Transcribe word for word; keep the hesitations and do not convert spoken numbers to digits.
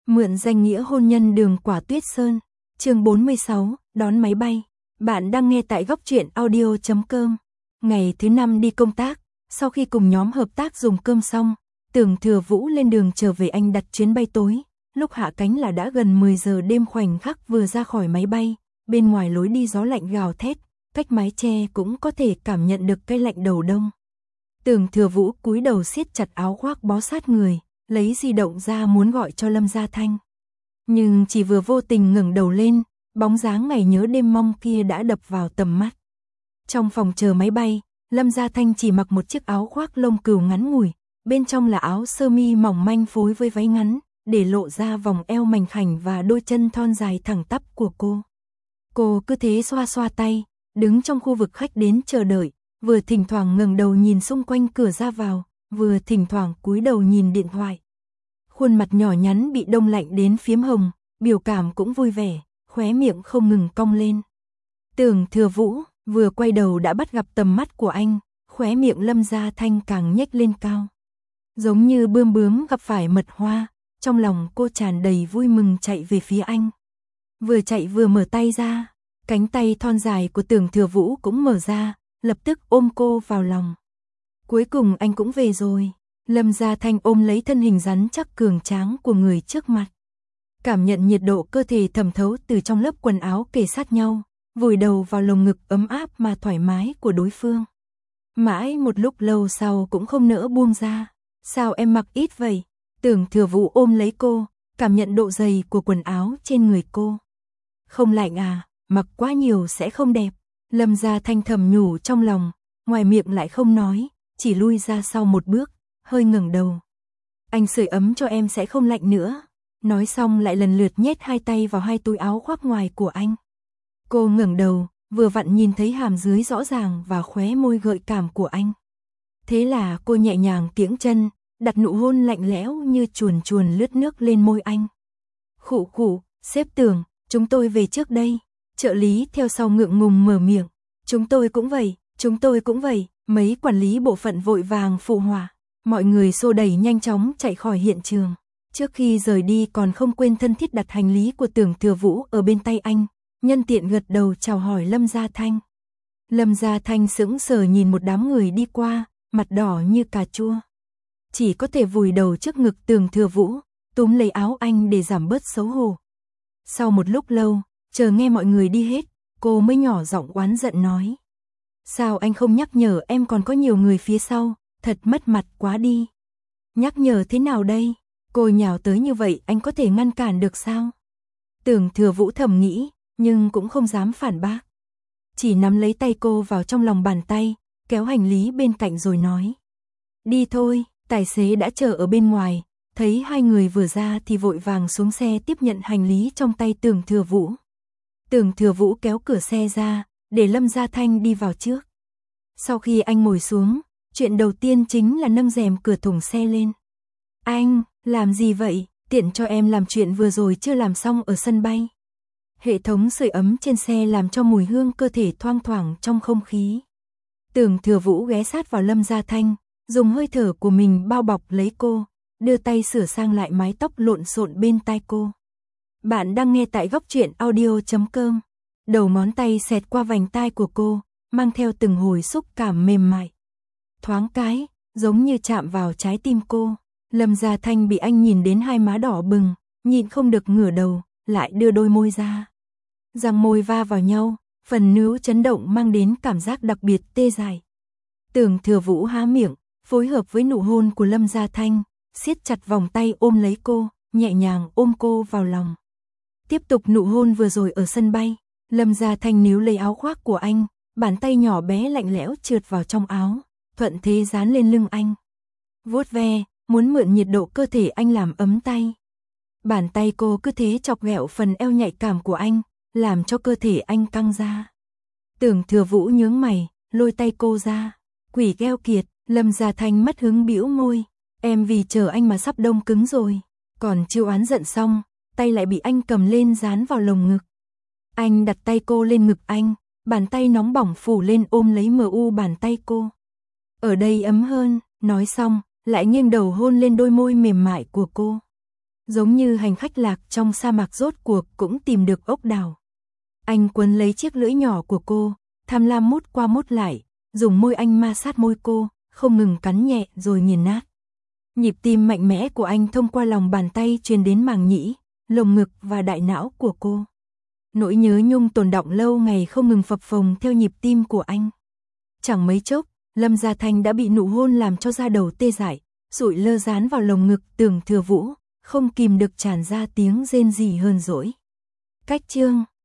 Mượn danh nghĩa hôn nhân đường Quả Tuyết Sơn. Chương bốn mươi sáu, đón máy bay. Bạn đang nghe tại góc truyện audio chấm com. Ngày thứ năm đi công tác, sau khi cùng nhóm hợp tác dùng cơm xong, Tưởng Thừa Vũ lên đường trở về Anh đặt chuyến bay tối. Lúc hạ cánh là đã gần mười giờ đêm, khoảnh khắc vừa ra khỏi máy bay, bên ngoài lối đi gió lạnh gào thét, cách mái che cũng có thể cảm nhận được cái lạnh đầu đông. Tưởng Thừa Vũ cúi đầu siết chặt áo khoác bó sát người, lấy di động ra muốn gọi cho Lâm Gia Thanh. Nhưng chỉ vừa vô tình ngẩng đầu lên, bóng dáng ngày nhớ đêm mong kia đã đập vào tầm mắt. Trong phòng chờ máy bay, Lâm Gia Thanh chỉ mặc một chiếc áo khoác lông cừu ngắn ngủi, bên trong là áo sơ mi mỏng manh phối với váy ngắn, để lộ ra vòng eo mảnh khảnh và đôi chân thon dài thẳng tắp của cô. Cô cứ thế xoa xoa tay, đứng trong khu vực khách đến chờ đợi, vừa thỉnh thoảng ngẩng đầu nhìn xung quanh cửa ra vào, vừa thỉnh thoảng cúi đầu nhìn điện thoại. Khuôn mặt nhỏ nhắn bị đông lạnh đến phiếm hồng, biểu cảm cũng vui vẻ, khóe miệng không ngừng cong lên. Tưởng Thừa Vũ vừa quay đầu đã bắt gặp tầm mắt của anh, khóe miệng Lâm Gia Thanh càng nhếch lên cao. Giống như bươm bướm gặp phải mật hoa, trong lòng cô tràn đầy vui mừng chạy về phía anh. Vừa chạy vừa mở tay ra, cánh tay thon dài của Tưởng Thừa Vũ cũng mở ra, lập tức ôm cô vào lòng. Cuối cùng anh cũng về rồi. Lâm Gia Thanh ôm lấy thân hình rắn chắc cường tráng của người trước mặt. Cảm nhận nhiệt độ cơ thể thẩm thấu từ trong lớp quần áo kề sát nhau, vùi đầu vào lồng ngực ấm áp mà thoải mái của đối phương. Mãi một lúc lâu sau cũng không nỡ buông ra. Sao em mặc ít vậy? Tưởng Thừa Vũ ôm lấy cô, cảm nhận độ dày của quần áo trên người cô. Không lạnh à, mặc quá nhiều sẽ không đẹp. Lâm Gia Thanh thầm nhủ trong lòng, ngoài miệng lại không nói, chỉ lui ra sau một bước, hơi ngẩng đầu. Anh sưởi ấm cho em sẽ không lạnh nữa. Nói xong lại lần lượt nhét hai tay vào hai túi áo khoác ngoài của anh. Cô ngẩng đầu, vừa vặn nhìn thấy hàm dưới rõ ràng và khóe môi gợi cảm của anh. Thế là cô nhẹ nhàng kiễng chân, đặt nụ hôn lạnh lẽo như chuồn chuồn lướt nước lên môi anh. Khụ khụ, sếp Tưởng, chúng tôi về trước đây. Trợ lý theo sau ngượng ngùng mở miệng. Chúng tôi cũng vậy, chúng tôi cũng vậy. Mấy quản lý bộ phận vội vàng phụ họa. Mọi người xô đẩy nhanh chóng chạy khỏi hiện trường. Trước khi rời đi còn không quên thân thiết đặt hành lý của Tưởng Thừa Vũ ở bên tay anh, nhân tiện gật đầu chào hỏi Lâm Gia Thanh. Lâm Gia Thanh sững sờ nhìn một đám người đi qua, mặt đỏ như cà chua. Chỉ có thể vùi đầu trước ngực Tưởng Thừa Vũ, túm lấy áo anh để giảm bớt xấu hổ. Sau một lúc lâu, chờ nghe mọi người đi hết, cô mới nhỏ giọng oán giận nói. Sao anh không nhắc nhở em còn có nhiều người phía sau, thật mất mặt quá đi. Nhắc nhở thế nào đây? Cô nhào tới như vậy anh có thể ngăn cản được sao? Tưởng Thừa Vũ thầm nghĩ, nhưng cũng không dám phản bác. Chỉ nắm lấy tay cô vào trong lòng bàn tay, kéo hành lý bên cạnh rồi nói. Đi thôi, tài xế đã chờ ở bên ngoài, thấy hai người vừa ra thì vội vàng xuống xe tiếp nhận hành lý trong tay Tưởng Thừa Vũ. Tưởng Thừa Vũ kéo cửa xe ra, để Lâm Gia Thanh đi vào trước. Sau khi anh ngồi xuống, chuyện đầu tiên chính là nâng rèm cửa thùng xe lên. Anh, làm gì vậy? Tiện cho em làm chuyện vừa rồi chưa làm xong ở sân bay. Hệ thống sưởi ấm trên xe làm cho mùi hương cơ thể thoang thoảng trong không khí. Tưởng Thừa Vũ ghé sát vào Lâm Gia Thanh, dùng hơi thở của mình bao bọc lấy cô, đưa tay sửa sang lại mái tóc lộn xộn bên tai cô. Bạn đang nghe tại góc truyện audio chấm com. Đầu ngón tay xẹt qua vành tai của cô, mang theo từng hồi xúc cảm mềm mại. Thoáng cái, giống như chạm vào trái tim cô. Lâm Gia Thanh bị anh nhìn đến hai má đỏ bừng, nhịn không được ngửa đầu, lại đưa đôi môi ra. Răng môi va vào nhau, phần nướu chấn động mang đến cảm giác đặc biệt tê dại. Tưởng Thừa Vũ há miệng, phối hợp với nụ hôn của Lâm Gia Thanh, siết chặt vòng tay ôm lấy cô, nhẹ nhàng ôm cô vào lòng. Tiếp tục nụ hôn vừa rồi ở sân bay, Lâm Gia Thanh níu lấy áo khoác của anh, bàn tay nhỏ bé lạnh lẽo trượt vào trong áo, thuận thế dán lên lưng anh. Vuốt ve, muốn mượn nhiệt độ cơ thể anh làm ấm tay. Bàn tay cô cứ thế chọc ghẹo phần eo nhạy cảm của anh, làm cho cơ thể anh căng ra. Tưởng Thừa Vũ nhướng mày, lôi tay cô ra. Quỷ gheo kiệt, Lâm Gia Thanh mất hứng bĩu môi. Em vì chờ anh mà sắp đông cứng rồi. Còn chưa oán giận xong, tay lại bị anh cầm lên dán vào lồng ngực. Anh đặt tay cô lên ngực anh, bàn tay nóng bỏng phủ lên ôm lấy mờ u bàn tay cô. Ở đây ấm hơn, nói xong, lại nghiêng đầu hôn lên đôi môi mềm mại của cô. Giống như hành khách lạc trong sa mạc rốt cuộc cũng tìm được ốc đào. Anh quấn lấy chiếc lưỡi nhỏ của cô, tham lam mút qua mút lại, dùng môi anh ma sát môi cô, không ngừng cắn nhẹ rồi nghiền nát. Nhịp tim mạnh mẽ của anh thông qua lòng bàn tay truyền đến màng nhĩ, lồng ngực và đại não của cô. Nỗi nhớ nhung tồn đọng lâu ngày không ngừng phập phồng theo nhịp tim của anh. Chẳng mấy chốc, Lâm Gia Thanh đã bị nụ hôn làm cho da đầu tê dại, sụi lơ dán vào lồng ngực Tưởng Thừa Vũ, không kìm được tràn ra tiếng rên rỉ hờn dỗi. Cách chương